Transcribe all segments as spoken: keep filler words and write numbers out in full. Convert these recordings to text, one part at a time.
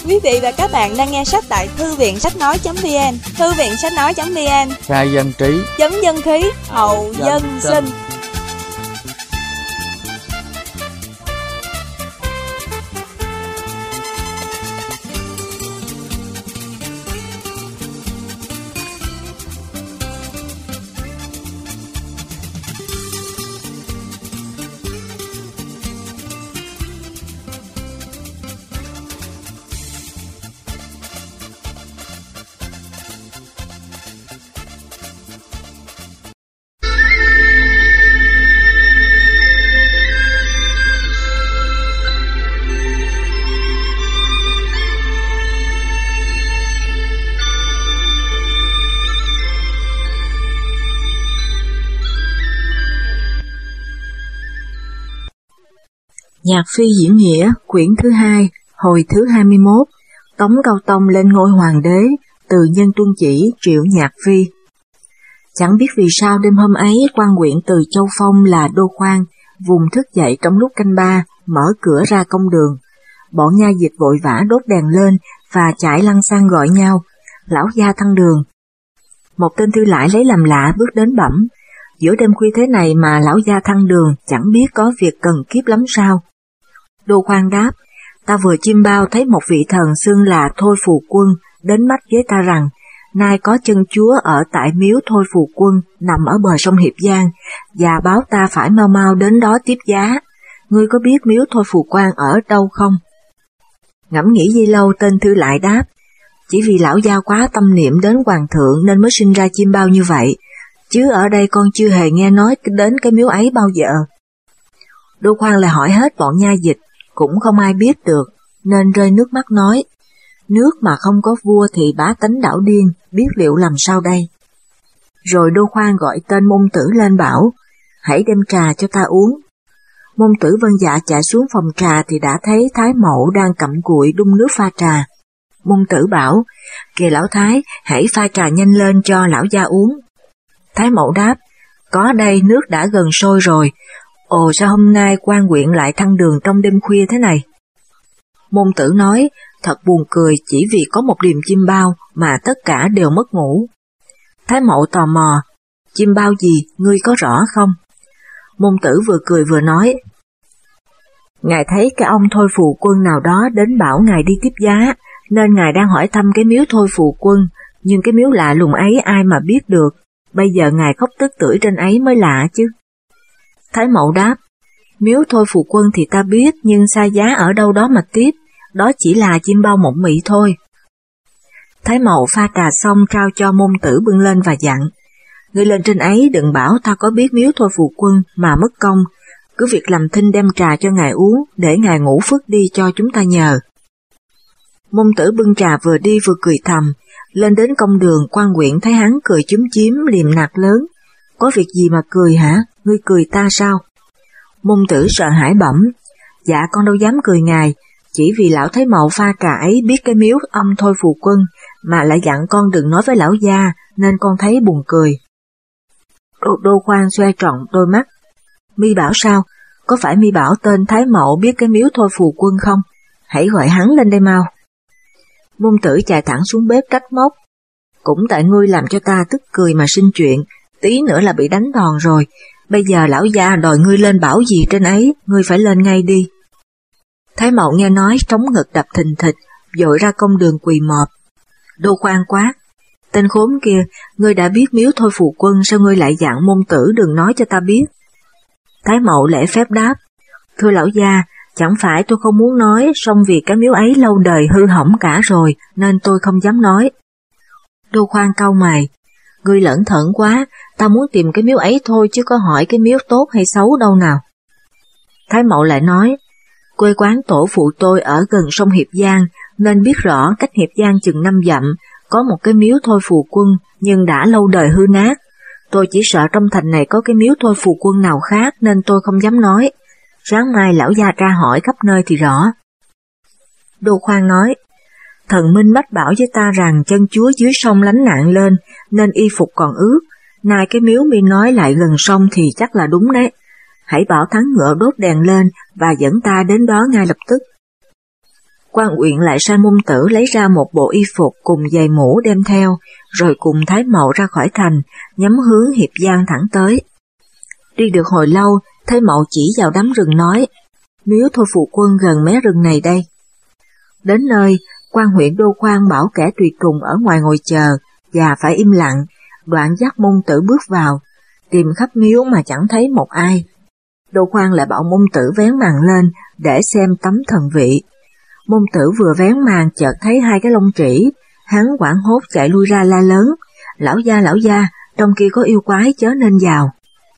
Quý vị và các bạn đang nghe sách tại thư viện sách nói chấm vn. Thư viện sách nói chấm vn. Khai dân trí, Chấm dân khí, hậu dân sinh. Nhạc Phi diễn nghĩa, quyển thứ hai, hồi thứ hai mươi mốt, Tống Cao Tông lên ngôi hoàng đế, từ nhân tuân chỉ triệu Nhạc Phi. Chẳng biết vì sao đêm hôm ấy quan huyện từ Châu Phong là Đô Khoan, vùng thức dậy trong lúc canh ba, mở cửa ra công đường. Bọn nha dịch vội vã đốt đèn lên và chạy lăng xăng gọi nhau, lão gia thăng đường. Một tên tư lại lấy làm lạ bước đến bẩm, giữa đêm khuya thế này mà lão gia thăng đường chẳng biết có việc cần kiếp lắm sao. Đô Khoan đáp, ta vừa chim bao thấy một vị thần xưng là Thôi Phù Quân đến mách với ta rằng, nay có chân chúa ở tại miếu Thôi Phù Quân nằm ở bờ sông Hiệp Giang, và báo ta phải mau mau đến đó tiếp giá. Ngươi có biết miếu Thôi Phù Quan ở đâu không? Ngẫm nghĩ gì lâu, tên thư lại đáp, chỉ vì lão gia quá tâm niệm đến hoàng thượng nên mới sinh ra chim bao như vậy, chứ ở đây con chưa hề nghe nói đến cái miếu ấy bao giờ. Đô Khoan lại hỏi hết bọn nha dịch, cũng không ai biết được, nên rơi nước mắt nói, nước mà không có vua thì bá tánh đảo điên, biết liệu làm sao đây. Rồi Đô Khoan gọi tên Môn Tử lên bảo, hãy đem trà cho ta uống. Môn Tử vâng dạ chạy xuống phòng trà thì đã thấy Thái Mậu đang cặm cụi đun nước pha trà. Môn Tử bảo, kìa lão Thái, hãy pha trà nhanh lên cho lão gia uống. Thái Mậu đáp, có đây, nước đã gần sôi rồi. Ồ, sao hôm nay quan huyện lại thăng đường trong đêm khuya thế này? Môn Tử nói, thật buồn cười, chỉ vì có một điềm chim bao mà tất cả đều mất ngủ. Thái Mậu tò mò, chim bao gì, ngươi có rõ không? Môn Tử vừa cười vừa nói, ngài thấy cái ông Thôi Phù Quân nào đó đến bảo ngài đi tiếp giá, nên ngài đang hỏi thăm cái miếu Thôi Phù Quân, nhưng cái miếu lạ lùng ấy ai mà biết được, bây giờ ngài khóc tức tưởi trên ấy mới lạ chứ. Thái Mậu đáp, miếu Thôi Phù Quân thì ta biết, nhưng xa giá ở đâu đó mà tiếp, đó chỉ là chim bao mộng mị thôi. Thái Mậu pha trà xong trao cho Môn Tử bưng lên và dặn, ngươi lên trên ấy đừng bảo ta có biết miếu Thôi Phù Quân mà mất công, cứ việc làm thinh đem trà cho ngài uống, để ngài ngủ phước đi cho chúng ta nhờ. Môn Tử bưng trà vừa đi vừa cười thầm, lên đến công đường quan huyện thấy hắn cười chúm chím liềm nạt lớn, có việc gì mà cười hả, ngươi cười ta sao? Môn Tử sợ hãi bẩm, dạ con đâu dám cười ngài, chỉ vì lão Thái Mậu pha trà ấy biết cái miếu ông Thôi Phù Quân, mà lại dặn con đừng nói với lão gia, nên con thấy buồn cười. Đô, Đô Khoan xoe tròn đôi mắt, mi bảo sao, có phải mi bảo tên Thái Mậu biết cái miếu Thôi Phù Quân không? Hãy gọi hắn lên đây mau. Môn Tử chạy thẳng xuống bếp trách móc, cũng tại ngươi làm cho ta tức cười mà sinh chuyện, tí nữa là bị đánh đòn rồi, bây giờ lão gia đòi ngươi lên bảo gì trên ấy, ngươi phải lên ngay đi. Thái Mậu nghe nói trống ngực đập thình thịch, vội ra công đường quỳ mọp. Đô Khoan quát, tên khốn kia, ngươi đã biết miếu Thôi Phù Quân, sao ngươi lại dặn Môn Tử đừng nói cho ta biết? Thái Mậu lễ phép đáp, thưa lão gia, chẳng phải tôi không muốn nói, song vì cái miếu ấy lâu đời hư hỏng cả rồi, nên tôi không dám nói. Đô Khoan cau mày, ngươi lẩn thẩn quá, ta muốn tìm cái miếu ấy thôi chứ có hỏi cái miếu tốt hay xấu đâu nào. Thái Mậu lại nói, quê quán tổ phụ tôi ở gần sông Hiệp Giang, nên biết rõ cách Hiệp Giang chừng năm dặm, có một cái miếu Thôi Phù Quân, nhưng đã lâu đời hư nát. Tôi chỉ sợ trong thành này có cái miếu Thôi Phù Quân nào khác nên tôi không dám nói. Sáng mai lão gia tra hỏi khắp nơi thì rõ. Đô Khoan nói, thần minh mách bảo với ta rằng chân chúa dưới sông lánh nạn lên, nên y phục còn ướt, nay cái miếu mi nói lại gần sông thì chắc là đúng đấy. Hãy bảo thắng ngựa đốt đèn lên và dẫn ta đến đó ngay lập tức. Quan Uyển lại sai Môn Tử lấy ra một bộ y phục cùng giày mũ đem theo, rồi cùng Thái Mậu ra khỏi thành, nhắm hướng Hiệp Giang thẳng tới. Đi được hồi lâu, Thái Mậu chỉ vào đám rừng nói, miếu Thôi Phụ Quân gần mé rừng này đây. Đến nơi, quan huyện Đô Khoan bảo kẻ tùy tùng ở ngoài ngồi chờ, và phải im lặng, đoạn dắt Môn Tử bước vào, tìm khắp miếu mà chẳng thấy một ai. Đô Khoan lại bảo Môn Tử vén màn lên để xem tấm thần vị. Môn Tử vừa vén màn chợt thấy hai cái lông trĩ, hắn hoảng hốt chạy lui ra la lớn, lão gia lão gia, trong kia có yêu quái chớ nên vào.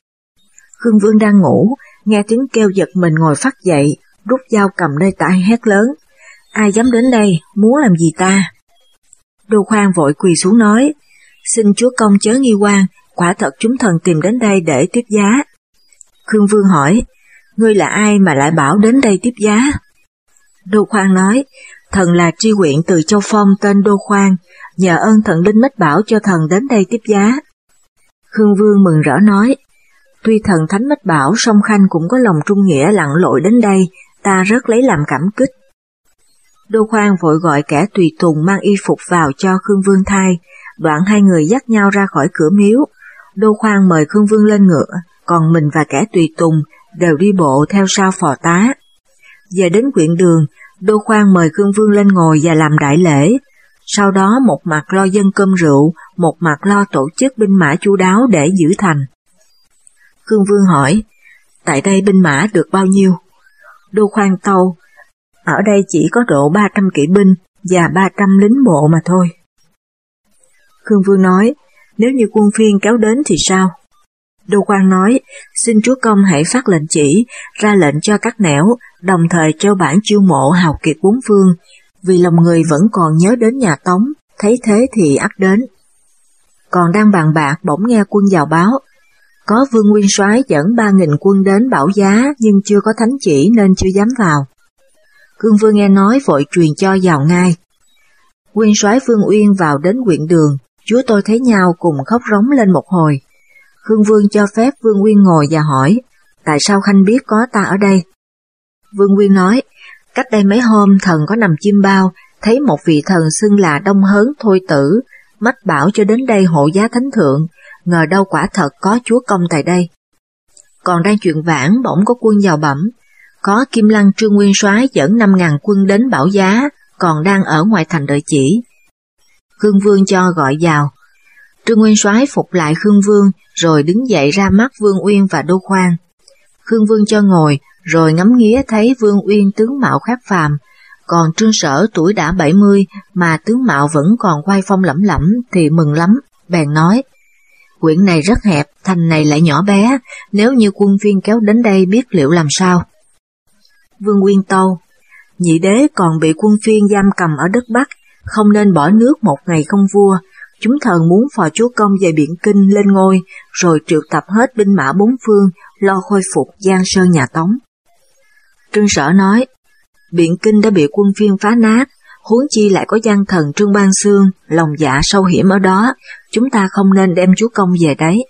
Khương Vương đang ngủ, nghe tiếng kêu giật mình ngồi phắt dậy, rút dao cầm nơi tay hét lớn, ai dám đến đây, muốn làm gì ta? Đô Khoan vội quỳ xuống nói, xin chúa công chớ nghi quan, quả thật chúng thần tìm đến đây để tiếp giá. Khương Vương hỏi, ngươi là ai mà lại bảo đến đây tiếp giá? Đô Khoan nói, thần là tri huyện từ Châu Phong tên Đô Khoan, nhờ ơn thần linh mách bảo cho thần đến đây tiếp giá. Khương Vương mừng rỡ nói, tuy thần thánh mách bảo song Khanh cũng có lòng trung nghĩa lặn lội đến đây, ta rất lấy làm cảm kích. Đô Khoan vội gọi kẻ tùy tùng mang y phục vào cho Khương Vương thay, đoạn hai người dắt nhau ra khỏi cửa miếu. Đô Khoan mời Khương Vương lên ngựa, còn mình và kẻ tùy tùng đều đi bộ theo sau phò tá. Về đến quyện đường, Đô Khoan mời Khương Vương lên ngồi và làm đại lễ, sau đó một mặt lo dâng cơm rượu, một mặt lo tổ chức binh mã chu đáo để giữ thành. Khương Vương hỏi, tại đây binh mã được bao nhiêu? Đô Khoan tâu, ở đây chỉ có độ ba trăm kỵ binh và ba trăm lính bộ mà thôi. Khương Vương nói, nếu như quân phiên kéo đến thì sao? Đô Khoan nói, xin chúa công hãy phát lệnh chỉ, ra lệnh cho các nẻo, đồng thời treo bảng chiêu mộ hào kiệt bốn phương, vì lòng người vẫn còn nhớ đến nhà Tống, thấy thế thì ắt đến. Còn đang bàn bạc bỗng nghe quân vào báo, có Vương Nguyên Soái dẫn ba nghìn quân đến Bảo Giá nhưng chưa có thánh chỉ nên chưa dám vào. Khương Vương nghe nói vội truyền cho vào ngay. Nguyên Soái Vương Uyên vào đến quyện đường, chúa tôi thấy nhau cùng khóc rống lên một hồi. Khương Vương cho phép Vương Uyên ngồi và hỏi, tại sao Khanh biết có ta ở đây? Vương Uyên nói, cách đây mấy hôm thần có nằm chim bao, thấy một vị thần xưng là Đông Hớn Thôi Tử, mách bảo cho đến đây hộ giá thánh thượng, ngờ đâu quả thật có chúa công tại đây. Còn đang chuyện vãn bỗng có quân vào bẩm, có Kim Lăng Trương Nguyên Soái dẫn năm ngàn quân đến Bảo Giá, còn đang ở ngoài thành đợi chỉ. Khương Vương cho gọi vào. Trương Nguyên Soái phục lại Khương Vương, rồi đứng dậy ra mắt Vương Uyên và Đô Khoan. Khương Vương cho ngồi, rồi ngắm nghía thấy Vương Uyên tướng mạo khác phàm, còn Trương Sở tuổi đã bảy mươi mà tướng mạo vẫn còn oai phong lẫm lẫm thì mừng lắm, bèn nói, quyện này rất hẹp, thành này lại nhỏ bé, nếu như quân phiên kéo đến đây biết liệu làm sao? Vương Uyên tâu, nhị đế còn bị quân phiên giam cầm ở đất Bắc, không nên bỏ nước một ngày không vua. Chúng thần muốn phò chúa công về Biện Kinh lên ngôi, rồi triệu tập hết binh mã bốn phương, lo khôi phục giang sơn nhà Tống. Trương Sở nói, Biện Kinh đã bị quân phiên phá nát, huống chi lại có gian thần Trương Ban Xương, lòng dạ sâu hiểm ở đó, chúng ta không nên đem chúa công về đấy.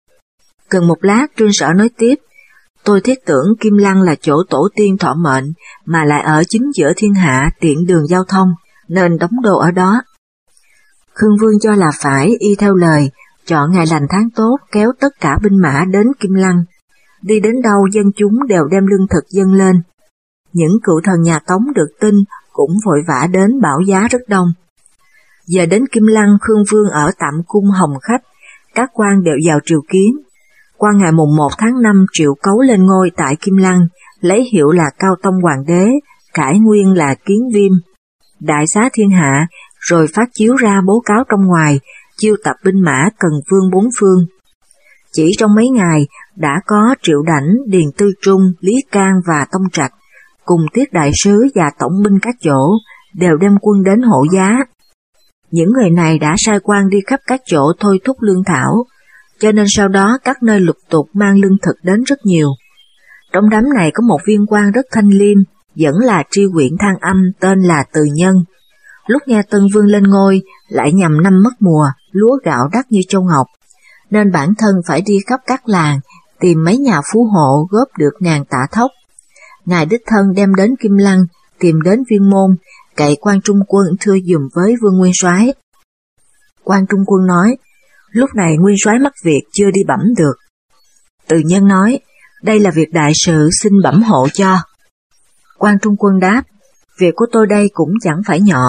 Cần một lát Trương Sở nói tiếp, tôi thiết tưởng Kim Lăng là chỗ tổ tiên thọ mệnh, mà lại ở chính giữa thiên hạ tiện đường giao thông, nên đóng đô ở đó. Khương Vương cho là phải y theo lời, chọn ngày lành tháng tốt kéo tất cả binh mã đến Kim Lăng. Đi đến đâu dân chúng đều đem lương thực dâng lên. Những cựu thần nhà Tống được tin cũng vội vã đến Bảo Giá rất đông. Giờ đến Kim Lăng, Khương Vương ở tạm cung Hồng Khách, các quan đều vào triều kiến. Qua ngày mùng một tháng năm Triệu Cấu lên ngôi tại Kim Lăng, lấy hiệu là Cao Tông Hoàng đế, cải nguyên là Kiến Viêm. Đại xá thiên hạ, rồi phát chiếu ra bố cáo trong ngoài, chiêu tập binh mã cần vương bốn phương. Chỉ trong mấy ngày đã có Triệu Đảnh, Điền Tư Trung, Lý Can và Tông Trạch, cùng tiết đại sứ và tổng binh các chỗ, đều đem quân đến hộ giá. Những người này đã sai quan đi khắp các chỗ thôi thúc lương thảo, cho nên sau đó các nơi lục tục mang lương thực đến rất nhiều. Trong đám này có một viên quan rất thanh liêm, vẫn là tri huyện Thang Âm, tên là Từ Nhân. Lúc nghe Tân Vương lên ngôi, lại nhằm năm mất mùa, lúa gạo đắt như châu ngọc, nên bản thân phải đi khắp các làng, tìm mấy nhà phú hộ góp được ngàn tạ thóc. Ngài đích thân đem đến Kim Lăng, tìm đến Viên Môn, cậy Quan Trung Quân thưa dùm với Vương Nguyên Soái. Quan Trung Quân nói, lúc này Nguyên Soái mắc việc chưa đi bẩm được. Từ Nhân nói, đây là việc đại sự, xin bẩm hộ cho. Quan Trung Quân đáp, việc của tôi đây cũng chẳng phải nhỏ.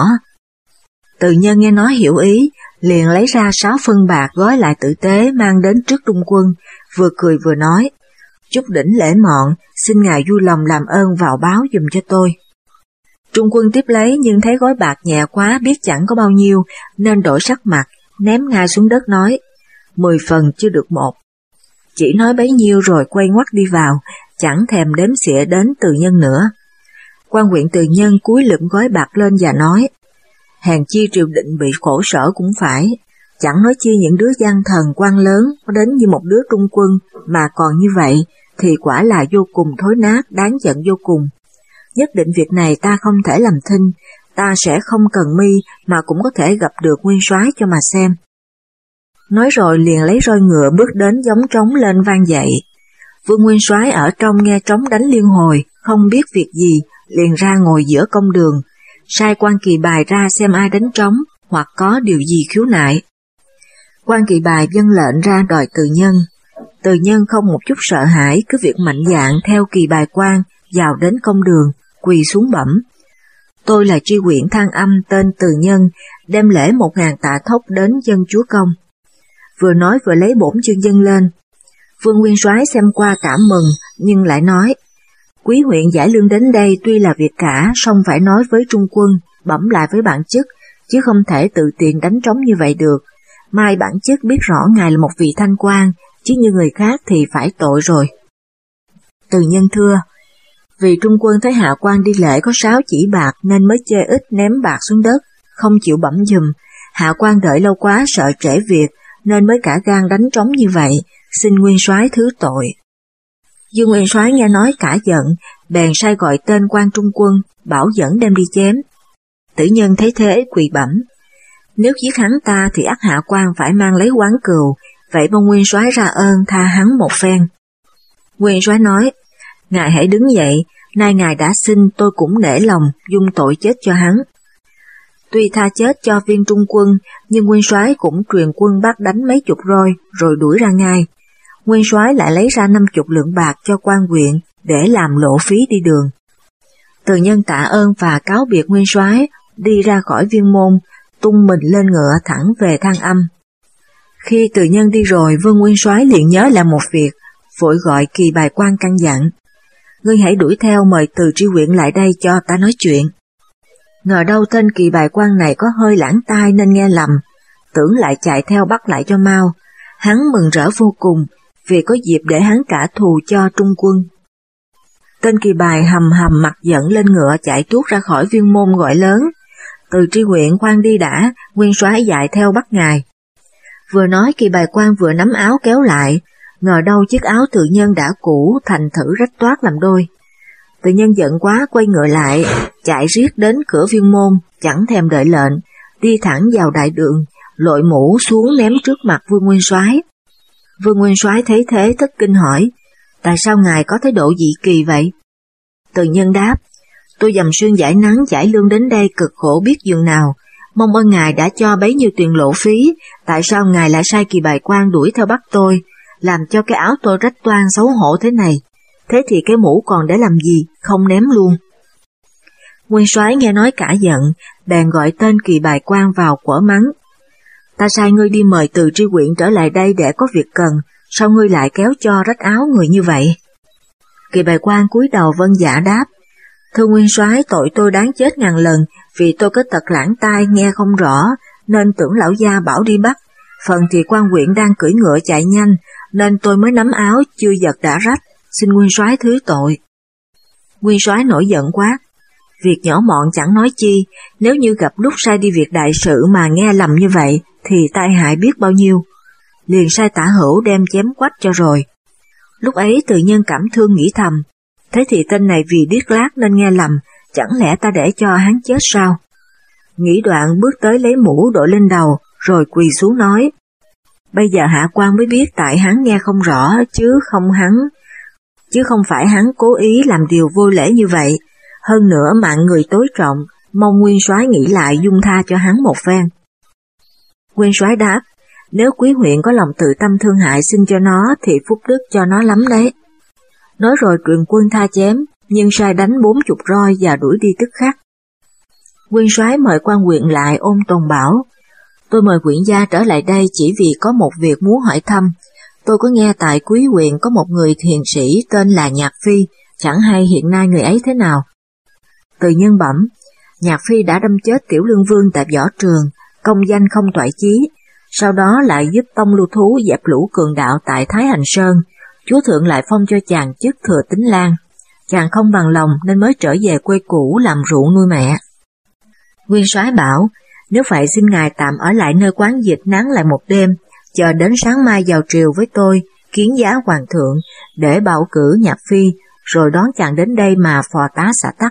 Từ Nhân nghe nói hiểu ý, liền lấy ra sáu phân bạc gói lại tử tế mang đến trước Trung Quân, vừa cười vừa nói, Chúc đỉnh lễ mọn, xin ngài vui lòng làm ơn vào báo dùm cho tôi. Trung Quân tiếp lấy nhưng thấy gói bạc nhẹ quá biết chẳng có bao nhiêu, nên đổi sắc mặt, ném ngay xuống đất nói, mười phần chưa được một. Chỉ nói bấy nhiêu rồi quay ngoắt đi vào, chẳng thèm đếm xỉa đến Từ Nhân nữa. Quan huyện Từ Nhân cúi lụm gói bạc lên và nói, hèn chi triều đình bị khổ sở cũng phải, chẳng nói chi những đứa gian thần quan lớn có đến như một đứa Trung Quân mà còn như vậy, thì quả là vô cùng thối nát, đáng giận vô cùng. Nhất định việc này ta không thể làm thinh, ta sẽ không cần mi mà cũng có thể gặp được Nguyên Soái cho mà xem. Nói rồi liền lấy roi ngựa bước đến gióng trống lên vang dậy. Vương Nguyên Soái ở trong nghe trống đánh liên hồi, không biết việc gì, liền ra ngồi giữa công đường, sai quan kỳ bài ra xem ai đánh trống hoặc có điều gì khiếu nại. Quan kỳ bài vâng lệnh ra đòi Từ Nhân. Từ Nhân không một chút sợ hãi, cứ việc mạnh dạn theo kỳ bài quan vào đến công đường, quỳ xuống bẩm. Tôi là tri huyện Thang Âm tên Từ Nhân, đem lễ một ngàn tạ thóc đến dân chúa công. Vừa nói vừa lấy bổn chương dâng lên. Vương Nguyên Soái xem qua cảm mừng, nhưng lại nói, quý huyện giải lương đến đây tuy là việc cả, song phải nói với Trung Quân, bẩm lại với bản chức, chứ không thể tự tiện đánh trống như vậy được. Mai bản chức biết rõ ngài là một vị thanh quan, chứ như người khác thì phải tội rồi. Từ Nhân thưa, vì Trung Quân thấy hạ quan đi lễ có sáu chỉ bạc nên mới chê ít ném bạc xuống đất, không chịu bẩm giùm. Hạ quan đợi lâu quá sợ trễ việc nên mới cả gan đánh trống như vậy, xin Nguyên Soái thứ tội. Dương Nguyên Soái nghe nói cả giận, bèn sai gọi tên quan Trung Quân, bảo dẫn đem đi chém. Tử Nhân thấy thế quỳ bẩm, nếu giết hắn ta thì ắt hạ quan phải mang lấy oán cừu, vậy mong Nguyên Soái ra ơn tha hắn một phen. Nguyên Soái nói, ngài hãy đứng dậy, nay ngài đã xin tôi cũng nể lòng dung tội chết cho hắn. Tuy tha chết cho viên Trung Quân, nhưng Nguyên Soái cũng truyền quân bắt đánh mấy chục roi rồi đuổi ra ngay. Nguyên Soái lại lấy ra năm chục lượng bạc cho quan huyện để làm lộ phí đi đường. Từ Nhân tạ ơn và cáo biệt Nguyên Soái, đi ra khỏi viên môn, tung mình lên ngựa thẳng về Thang Âm. Khi Từ Nhân đi rồi, Vương Nguyên Soái liền nhớ là một việc, vội gọi kỳ bài quan căn dặn, ngươi hãy đuổi theo mời Từ tri huyện lại đây cho ta nói chuyện. Ngờ đâu tên kỳ bài quan này có hơi lãng tai nên nghe lầm, tưởng lại chạy theo bắt lại cho mau. Hắn mừng rỡ vô cùng, vì có dịp để hắn trả thù cho Trung Quân. Tên kỳ bài hầm hầm mặt giận lên ngựa chạy tuốt ra khỏi viên môn gọi lớn, Từ tri huyện khoan đi đã, Nguyên Soái dại theo bắt ngài. Vừa nói kỳ bài quan vừa nắm áo kéo lại, ngờ đâu chiếc áo Từ Nhân đã cũ thành thử rách toát làm đôi. Từ Nhân giận quá quay ngựa lại, chạy riết đến cửa viên môn, chẳng thèm đợi lệnh, đi thẳng vào đại đường, lội mũ xuống ném trước mặt Vương Nguyên Soái. Vương Nguyên Soái thấy thế thất kinh hỏi, tại sao ngài có thái độ dị kỳ vậy? Từ Nhân đáp, tôi dầm xuyên giải nắng giải lương đến đây cực khổ biết dường nào, mong ơn ngài đã cho bấy nhiêu tiền lộ phí, tại sao ngài lại sai kỳ bài quan đuổi theo bắt tôi, làm cho cái áo tôi rách toang xấu hổ thế này, thế thì cái mũ còn để làm gì, không ném luôn. Nguyên Soái nghe nói cả giận, bèn gọi tên kỳ bài quan vào quở mắng. Ta sai ngươi đi mời Từ tri huyện trở lại đây để có việc cần, sao ngươi lại kéo cho rách áo người như vậy? Kỳ bài quan cúi đầu vâng dạ đáp, thưa Nguyên Soái, tội tôi đáng chết ngàn lần, vì tôi có tật lãng tai nghe không rõ, nên tưởng lão gia bảo đi bắt, phần thì quan huyện đang cưỡi ngựa chạy nhanh, nên tôi mới nắm áo chưa giật đã rách, xin Nguyên Soái thứ tội. Nguyên Soái nổi giận quát, việc nhỏ mọn chẳng nói chi, nếu như gặp lúc sai đi việc đại sự mà nghe lầm như vậy, thì tai hại biết bao nhiêu. Liền sai Tả Hữu đem chém quách cho rồi. Lúc ấy Từ Nhân cảm thương nghĩ thầm, thế thì tên này vì điếc lác nên nghe lầm, chẳng lẽ ta để cho hắn chết sao? Nghĩ đoạn bước tới lấy mũ đội lên đầu, rồi quỳ xuống nói, bây giờ hạ quan mới biết tại hắn nghe không rõ, chứ không hắn, chứ không phải hắn cố ý làm điều vô lễ như vậy. Hơn nữa mạng người tối trọng, mong nguyên soái nghĩ lại dung tha cho hắn một phen. Nguyên soái đáp, nếu quý huyện có lòng tự tâm thương hại xin cho nó thì phúc đức cho nó lắm đấy. Nói rồi truyền quân tha chém, nhưng sai đánh bốn chục roi và đuổi đi tức khắc. Nguyên soái mời quan huyện lại ôm tồn bảo, tôi mời quyển gia trở lại đây chỉ vì có một việc muốn hỏi thăm. Tôi có nghe tại quý huyện có một người hiền sĩ tên là Nhạc Phi, chẳng hay hiện nay người ấy thế nào. Từ nhân bẩm, Nhạc Phi đã đâm chết Tiểu Lương Vương tại võ trường, công danh không toại chí, sau đó lại giúp Tông Lưu Thú dẹp lũ cường đạo tại Thái Hành Sơn, chúa thượng lại phong cho chàng chức thừa Tín Lang. Chàng không bằng lòng nên mới trở về quê cũ làm ruộng nuôi mẹ. Nguyên soái bảo, nếu vậy xin ngài tạm ở lại nơi quán dịch nán lại một đêm, chờ đến sáng mai vào triều với tôi, kiến giá hoàng thượng, để bầu cử Nhạc Phi, rồi đón chàng đến đây mà phò tá xã tắc.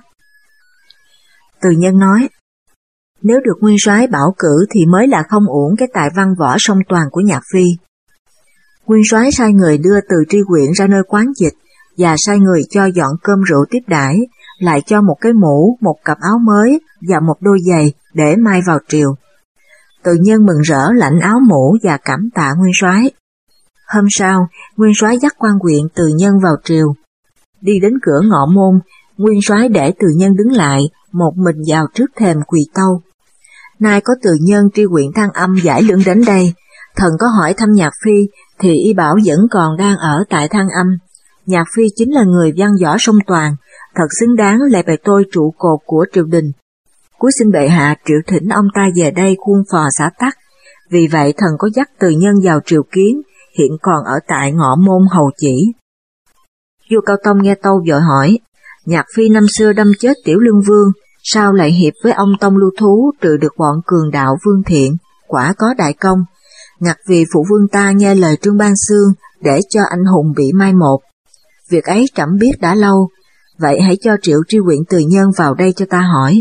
Từ nhân nói, nếu được nguyên soái bảo cử thì mới là không uổng cái tài văn võ song toàn của Nhạc Phi. Nguyên soái sai người đưa Từ Tri huyện ra nơi quán dịch, và sai người cho dọn cơm rượu tiếp đãi, lại cho một cái mũ, một cặp áo mới và một đôi giày để mai vào triều. Từ nhân mừng rỡ lãnh áo mũ và cảm tạ nguyên soái. Hôm sau, nguyên soái dắt quan huyện Từ Nhân vào triều. Đi đến cửa ngọ môn, nguyên soái để Từ Nhân đứng lại, một mình vào trước thềm quỳ tâu. Nay có Từ Nhân tri huyện Thăng Âm giải lương đến đây, thần có hỏi thăm Nhạc Phi thì y bảo vẫn còn đang ở tại Thăng Âm. Nhạc Phi chính là người văn võ song toàn, thật xứng đáng là bề tôi trụ cột của triều đình. Cuối xin bệ hạ triệu thỉnh ông ta về đây khuôn phò xã tắc, vì vậy thần có dắt Từ Nhân vào triều kiến, hiện còn ở tại ngọ môn hầu chỉ. Vua Cao Tông nghe tâu vội hỏi, Nhạc Phi năm xưa đâm chết Tiểu Lương Vương, sao lại hiệp với ông Tông Lưu Thú trừ được bọn cường đạo Vương Thiện, quả có đại công. Ngặt vì phụ vương ta nghe lời Trương Ban Xương để cho anh hùng bị mai một. Việc ấy trẫm biết đã lâu, vậy hãy cho Triệu tri huyện Từ Nhân vào đây cho ta hỏi.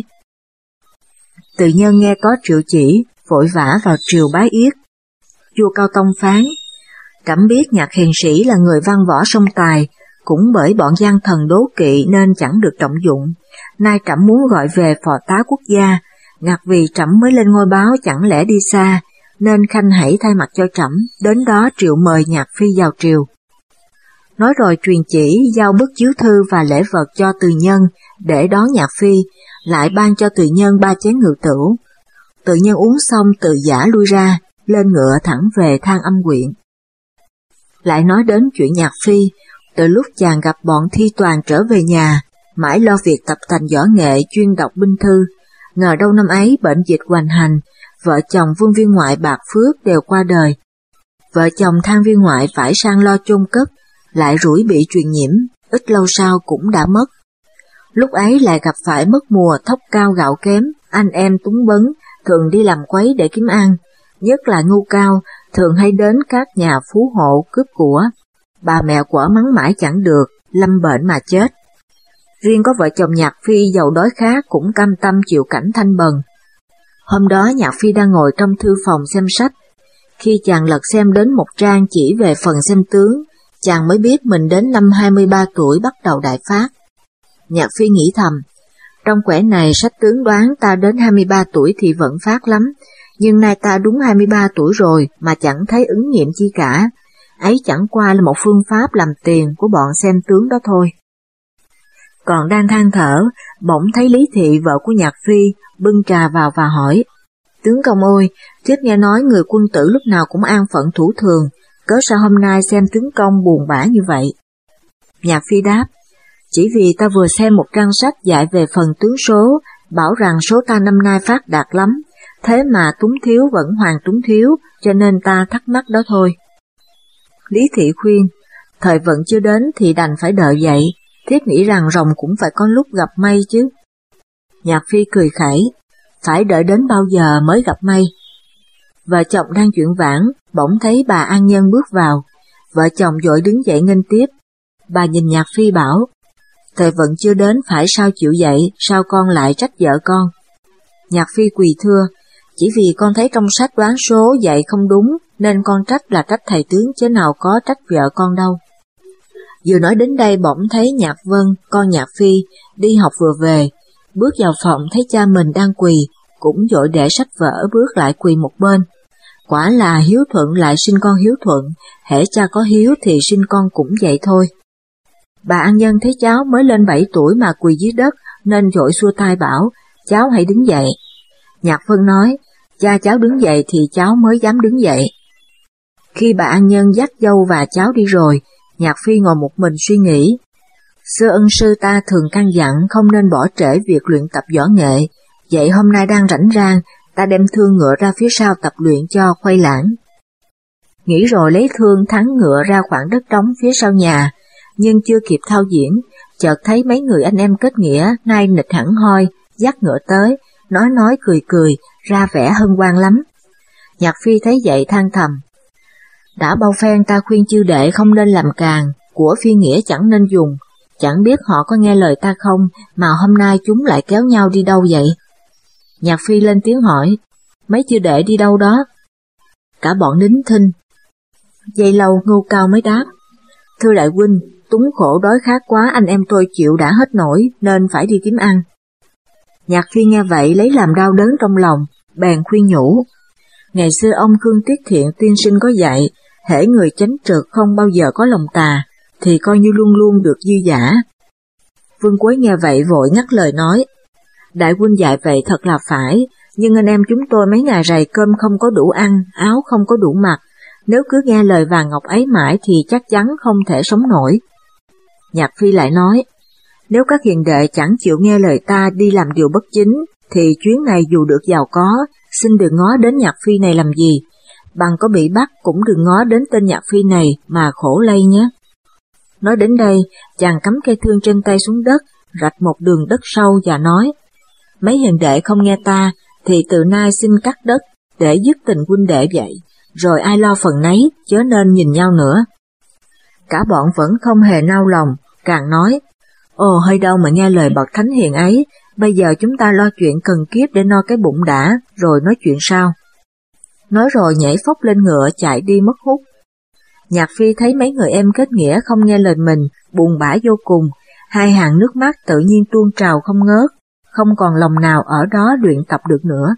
Từ Nhân nghe có triệu chỉ, vội vã vào triều bái yết. Vua Cao Tông phán, trẫm biết Nhạc hiền sĩ là người văn võ song tài, cũng bởi bọn gian thần đố kỵ nên chẳng được trọng dụng. Nay trẫm muốn gọi về phò tá quốc gia, ngặt vì trẫm mới lên ngôi báo chẳng lẽ đi xa, nên khanh hãy thay mặt cho trẫm đến đó triệu mời Nhạc Phi vào triều. Nói rồi truyền chỉ giao bức chiếu thư và lễ vật cho Từ Nhân để đón Nhạc Phi, lại ban cho Từ Nhân ba chén ngự tửu. Từ Nhân uống xong từ giả lui ra, lên ngựa thẳng về Thang Âm huyện. Lại nói đến chuyện Nhạc Phi, từ lúc chàng gặp bọn thi toàn trở về nhà, mãi lo việc tập thành võ nghệ chuyên đọc binh thư, ngờ đâu năm ấy bệnh dịch hoành hành, vợ chồng Vương viên ngoại Bạc Phước đều qua đời. Vợ chồng Thang viên ngoại phải sang lo chôn cất, lại rủi bị truyền nhiễm, ít lâu sau cũng đã mất. Lúc ấy lại gặp phải mất mùa thóc cao gạo kém, anh em túng bấn, thường đi làm quấy để kiếm ăn, nhất là ngu cao, thường hay đến các nhà phú hộ cướp của. Bà mẹ quở mắng mãi chẳng được, lâm bệnh mà chết. Riêng có vợ chồng Nhạc Phi giàu đói khát cũng cam tâm chịu cảnh thanh bần. Hôm đó Nhạc Phi đang ngồi trong thư phòng xem sách. Khi chàng lật xem đến một trang chỉ về phần xem tướng, chàng mới biết mình đến năm hai mươi ba tuổi bắt đầu đại phát. Nhạc Phi nghĩ thầm, trong quẻ này sách tướng đoán ta đến hai mươi ba tuổi thì vẫn phát lắm, nhưng nay ta đúng hai mươi ba tuổi rồi mà chẳng thấy ứng nghiệm chi cả. Ấy chẳng qua là một phương pháp làm tiền của bọn xem tướng đó thôi. Còn đang than thở, bỗng thấy Lý Thị vợ của Nhạc Phi bưng trà vào và hỏi, tướng công ơi, thiếp nghe nói người quân tử lúc nào cũng an phận thủ thường, cớ sao hôm nay xem tướng công buồn bã như vậy? Nhạc Phi đáp, chỉ vì ta vừa xem một trang sách dạy về phần tướng số, bảo rằng số ta năm nay phát đạt lắm, thế mà túng thiếu vẫn hoàng túng thiếu, cho nên ta thắc mắc đó thôi. Lý Thị khuyên, thời vận chưa đến thì đành phải đợi vậy, thiếp nghĩ rằng rồng cũng phải có lúc gặp may chứ. Nhạc Phi cười khẩy, phải đợi đến bao giờ mới gặp may. Vợ chồng đang chuyện vãn, bỗng thấy bà An Nhân bước vào, vợ chồng vội đứng dậy nghênh tiếp. Bà nhìn Nhạc Phi bảo, thời vận chưa đến phải sao chịu dậy, sao con lại trách vợ con? Nhạc Phi quỳ thưa, chỉ vì con thấy trong sách đoán số dạy không đúng, nên con trách là trách thầy tướng chứ nào có trách vợ con đâu. Vừa nói đến đây bỗng thấy Nhạc Vân, con Nhạc Phi, đi học vừa về, bước vào phòng thấy cha mình đang quỳ, cũng vội để sách vở bước lại quỳ một bên. Quả là hiếu thuận lại sinh con hiếu thuận, hễ cha có hiếu thì sinh con cũng vậy thôi. Bà An Nhân thấy cháu mới lên bảy tuổi mà quỳ dưới đất, nên vội xua tay bảo, cháu hãy đứng dậy. Nhạc Phân nói, cha cháu đứng dậy thì cháu mới dám đứng dậy. Khi bà An Nhân dắt dâu và cháu đi rồi, Nhạc Phi ngồi một mình suy nghĩ. Xưa ân sư ta thường căn dặn không nên bỏ trễ việc luyện tập võ nghệ, vậy hôm nay đang rảnh rang, ta đem thương ngựa ra phía sau tập luyện cho khuây lãng. Nghĩ rồi lấy thương thắng ngựa ra khoảng đất trống phía sau nhà, nhưng chưa kịp thao diễn, chợt thấy mấy người anh em kết nghĩa nay nịch hẳn hoi, dắt ngựa tới, nói nói cười cười, ra vẻ hân hoan lắm. Nhạc Phi thấy vậy than thầm. Đã bao phen ta khuyên chư đệ không nên làm càng, của phi nghĩa chẳng nên dùng, chẳng biết họ có nghe lời ta không, mà hôm nay chúng lại kéo nhau đi đâu vậy? Nhạc Phi lên tiếng hỏi, mấy chư đệ đi đâu đó? Cả bọn nín thinh. Giây lâu Ngưu Cao mới đáp, thưa đại huynh, túng khổ đói khát quá, anh em tôi chịu đã hết nổi nên phải đi kiếm ăn. Nhạc Phi nghe vậy lấy làm đau đớn trong lòng, bèn khuyên nhủ. Ngày xưa ông Khương Tiết Thiện tiên sinh có dạy, hễ người chánh trực không bao giờ có lòng tà, thì coi như luôn luôn được dư giả. Vương Quế nghe vậy vội ngắt lời nói, đại huynh dạy vậy thật là phải, nhưng anh em chúng tôi mấy ngày rày cơm không có đủ ăn, áo không có đủ mặc, nếu cứ nghe lời vàng ngọc ấy mãi thì chắc chắn không thể sống nổi. Nhạc Phi lại nói, nếu các hiền đệ chẳng chịu nghe lời ta đi làm điều bất chính, thì chuyến này dù được giàu có, xin đừng ngó đến Nhạc Phi này làm gì, bằng có bị bắt cũng đừng ngó đến tên Nhạc Phi này mà khổ lây nhé. Nói đến đây, chàng cắm cây thương trên tay xuống đất, rạch một đường đất sâu và nói, mấy hiền đệ không nghe ta, thì từ nay xin cắt đất, để dứt tình huynh đệ vậy, rồi ai lo phần nấy, chớ nên nhìn nhau nữa. Cả bọn vẫn không hề nao lòng, càng nói, ồ hơi đâu mà nghe lời bậc thánh hiền ấy, bây giờ chúng ta lo chuyện cần kiếp để no cái bụng đã, rồi nói chuyện sau. Nói rồi nhảy phóc lên ngựa chạy đi mất hút. Nhạc Phi thấy mấy người em kết nghĩa không nghe lời mình, buồn bã vô cùng, hai hàng nước mắt tự nhiên tuôn trào không ngớt, không còn lòng nào ở đó luyện tập được nữa.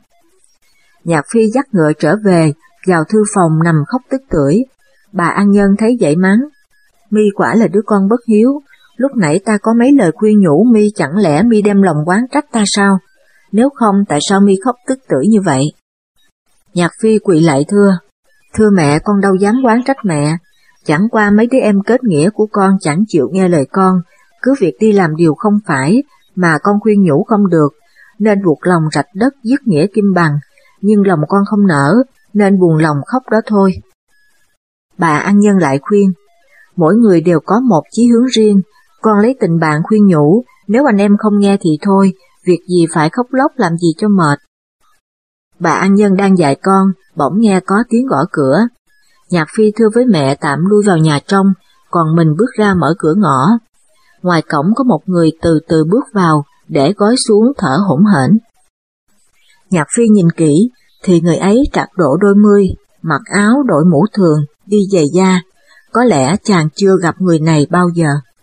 Nhạc Phi dắt ngựa trở về, vào thư phòng nằm khóc tức tưởi. Bà An Nhân thấy vậy mắng, mi quả là đứa con bất hiếu, lúc nãy ta có mấy lời khuyên nhủ mi, chẳng lẽ mi đem lòng oán trách ta sao? Nếu không tại sao mi khóc tức tưởi như vậy? Nhạc Phi quỳ lại thưa, thưa mẹ, con đâu dám oán trách mẹ, chẳng qua mấy đứa em kết nghĩa của con chẳng chịu nghe lời con, cứ việc đi làm điều không phải, mà con khuyên nhủ không được, nên buộc lòng rạch đất dứt nghĩa kim bằng, nhưng lòng con không nỡ, nên buồn lòng khóc đó thôi. Bà An Nhân lại khuyên, mỗi người đều có một chí hướng riêng, con lấy tình bạn khuyên nhủ, nếu anh em không nghe thì thôi, việc gì phải khóc lóc làm gì cho mệt. Bà An Nhân đang dạy con, bỗng nghe có tiếng gõ cửa. Nhạc Phi thưa với mẹ tạm lui vào nhà trong, còn mình bước ra mở cửa ngõ. Ngoài cổng có một người từ từ bước vào, để gói xuống thở hổn hển. Nhạc Phi nhìn kỹ, thì người ấy trạc độ đôi mươi, mặc áo đội mũ thường, đi giày da. Có lẽ chàng chưa gặp người này bao giờ.